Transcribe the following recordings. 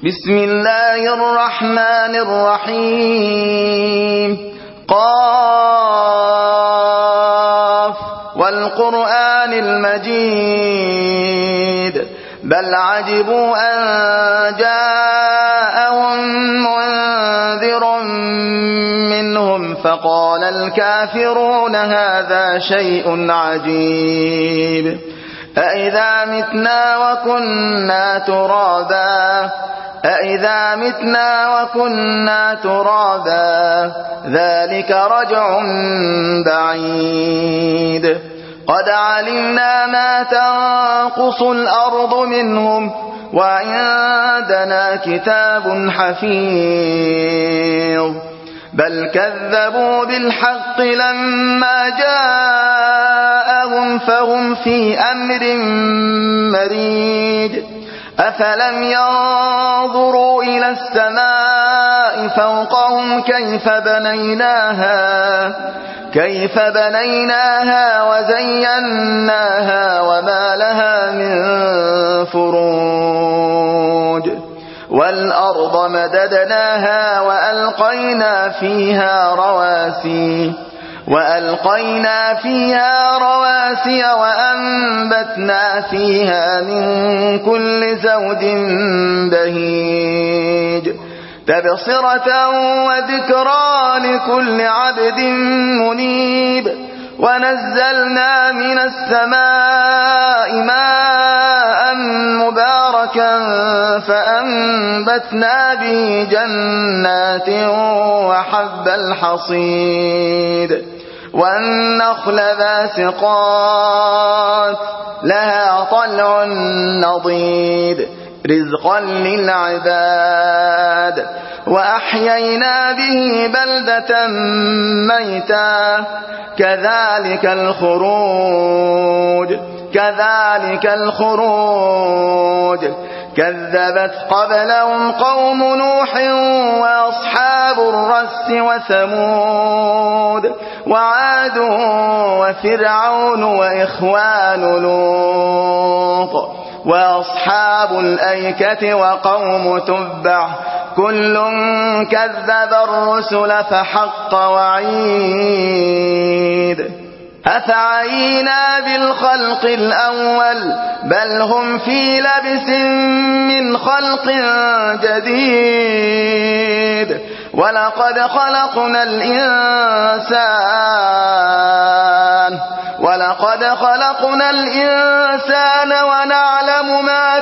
بسم الله الرحمن الرحيم قاف والقرآن المجيد بل عجبوا أن جاءهم منذر منهم فقال الكافرون هذا شيء عجيب أإذا متنا وكنا ترابا ذلك رجع بعيد قد علمنا ما تنقص الأرض منهم وعندنا كتاب حفيظ بل كذبوا بالحق لما جاءهم فهم في أمر مريج أفلم ينظروا إلى السماء فوقهم كيف بنيناها وزيناها وما لها من فروج والأرض مددناها وألقينا فيها رواسي وأنبتنا فيها من كل زوج بهيج تبصرة وذكرى لكل عبد منيب ونزلنا من السماء ماء مباركا فأنبتنا به جنات وحب الحصيد والنخل باسقات لها طلع نضيد رزقا للعباد وأحيينا به بلدة ميتا كذلك الخروج كذبت قبلهم قوم نوح وأصحاب الرس وثمود وعاد وفرعون وإخوان لوط وأصحاب الأيكة وقوم تبع كل كذب الرسل فحق وعيد أفعينا بالخلق الأول بل هم في لبس من خلق جديد ولقد خلقنا الإنسان ونعلم ما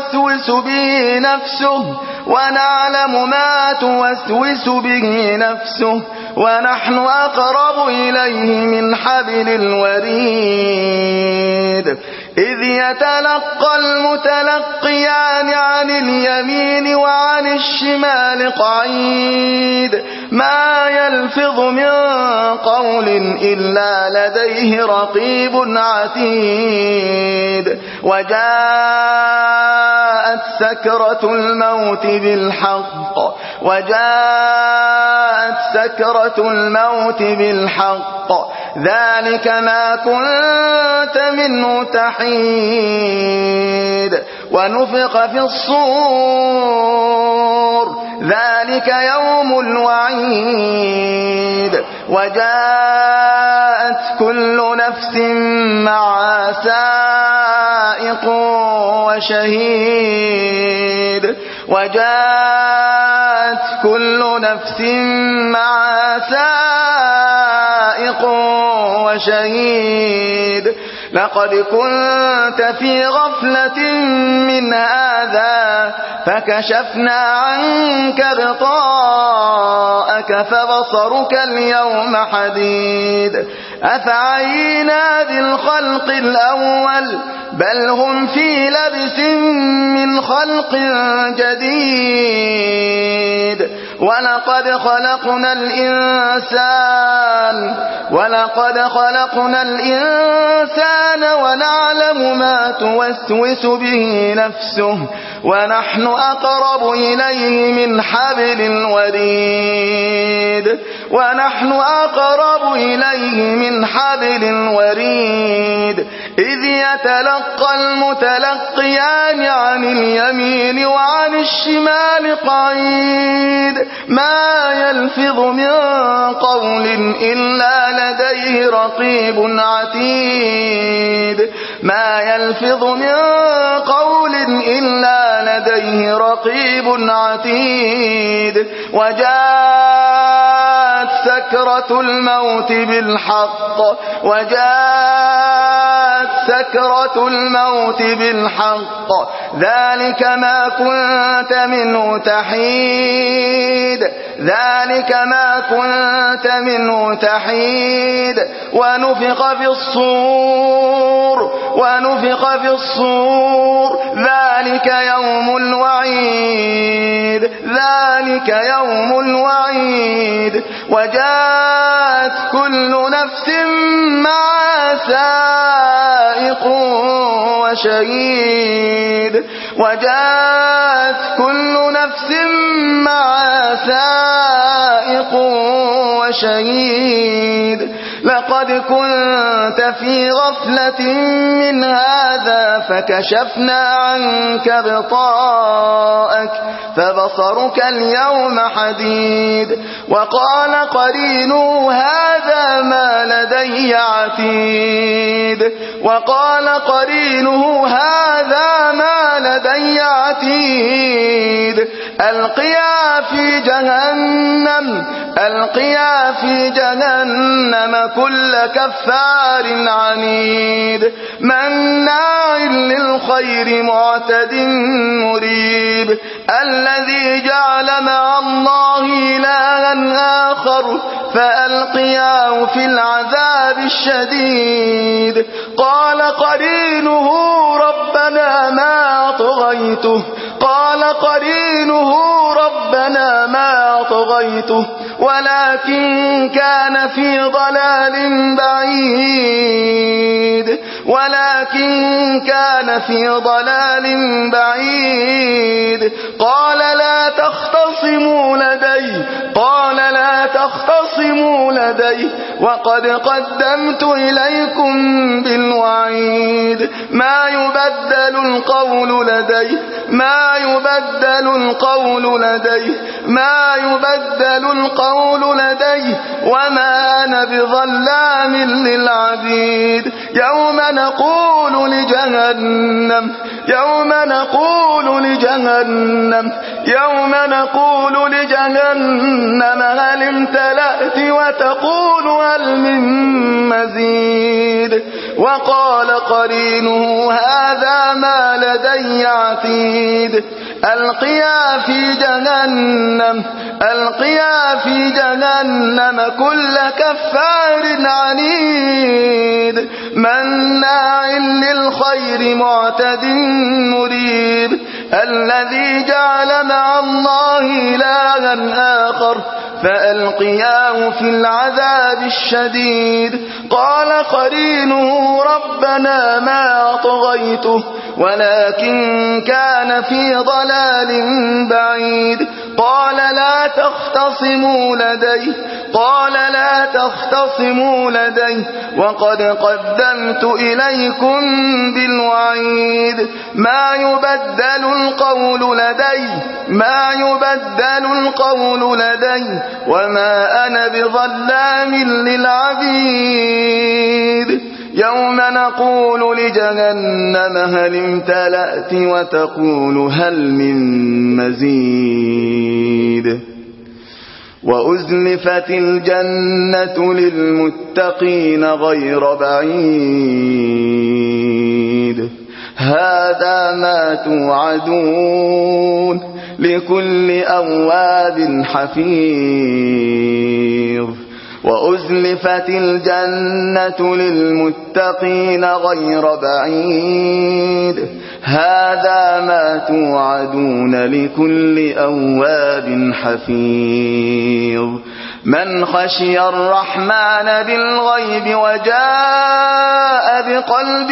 توسوس به نفسه ونحن أقرب إليه من حبل الوريد إذ يتلقى المتلقيان عن اليمين وعن الشمال قعيد ما يلفظ من قول إلا لديه رقيب عتيد وجاءت سكرة الموت بالحق ذلك ما كنت منه تحيد ونفخ في الصور ذلك يوم الوعيد وجاءت كل نفس معها سائق وشهيد لقد كنت في غفلة من هذا فكشفنا عنك غطاءك فبصرك اليوم حديد أفعينا بالخلق الأول بل هم في لبس من خلق جديد ولقد خلقنا الإنسان ونعلم ما توسوس به نفسه ونحن أقرب إليه من حبل الوريد ونحن أقرب إليه من حبل الوريد إذ يتلقى المتلقيان عن اليمين وعن الشمال قعيد ما يلفظ من قول إلا لديه رقيب عتيد ما يلفظ من قول إلا لديه رقيب عتيد وجاءت سكرة الموت بالحق سكرة الموت بالحق ذلك ما كنت منه تحيد ونفخ في الصور ذلك يوم الوعيد وجاءت كل نفس معها سائق وشهيد لقد كنت في غفلة من هذا فكشفنا عنك غطاءك فبصرك اليوم حديد وقال قرينه هذا ما لدي عتيد ألقيا في جهنم كل كفار عنيد مناع للخير معتد مريب الذي جعل مع الله إلها آخر فألقياه في العذاب الشديد قال قرينه ربنا ما طغيته ولكن كان في ضلال بعيد قال لا تختصموا لدي وقد قدمت إليكم بالوعيد ما يبدل القول لدي وما أنا بظلام للعبيد يوم نقول لجهنم هل امتلأت وتقول هل من مزيد وقال قرينه هذا ما لدي عتيد ألقيا في جهنم كل كفار عنيد مناع للخير معتد مريب الذي جعل مع الله إلها آخر فألقياه في العذاب الشديد قال قرينه ربنا ما طغيته ولكن كان في ضلال بعيد قال لا تختصموا لدي وقد قدمت إليكم بالوعيد ما يبدل القول لدي وما أنا بظلام للعبيد يوم نقول لجهنم هل امتلأت وتقول هل من مزيد وأزلفت الجنة للمتقين غير بعيد هذا ما توعدون لكل أواب حفيظ وأزلفت الجنة للمتقين غير بعيد هذا ما توعدون لكل أواب حفيظ من خشي الرحمن بالغيب وجاء بقلب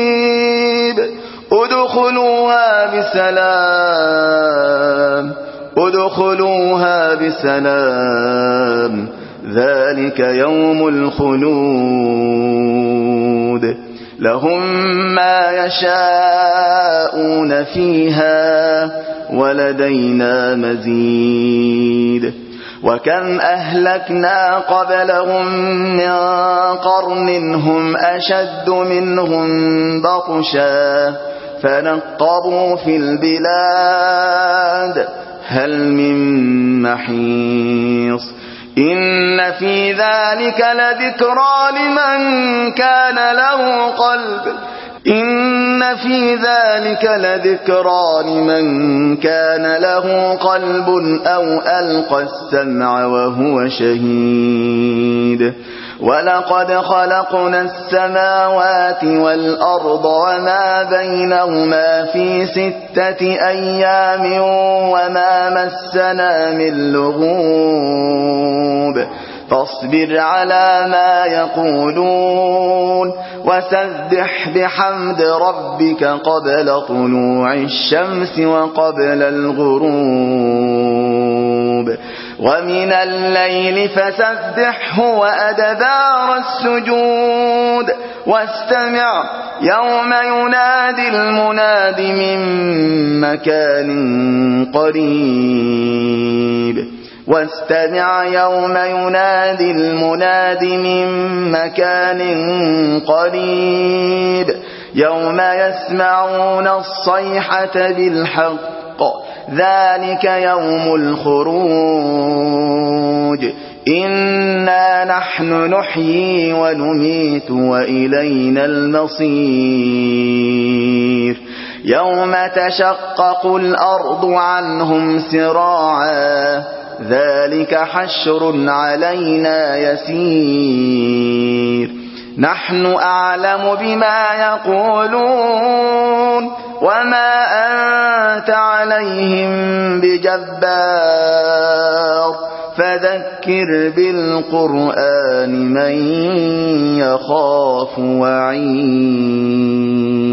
منيب ادخلوها ادخلوها بسلام ذلك يوم الخلود لهم ما يشاءون فيها ولدينا مزيد وكم أهلكنا قبلهم من قرن هم أشد منهم بطشا فنقبوا في البلاد هل من محيص إن في ذلك لذكرى لمن كان له قلب إن في ذلك لذكرى لمن كان له قلب أو ألقى السمع وهو شهيد ولقد خلقنا السماوات والأرض وما بينهما في 6 أيام وما مسنا من لغوب فاصبر على ما يقولون وسبح بحمد ربك قبل طلوع الشمس وقبل الغروب ومن الليل فسبحه وأدبار السجود واستمع يوم ينادي المناد من مكان قريب واستمع يوم ينادي المناد من مكان قريب يوم يسمعون الصيحة بالحق ذلك يوم الخروج إنا نحن نحيي ونميت وإلينا المصير يوم تشقق الأرض عنهم سراعا ذلك حشر علينا يسير نحن أعلم بما يقولون وما أنت عليهم بجبار فذكر بالقرآن من يخاف وعيد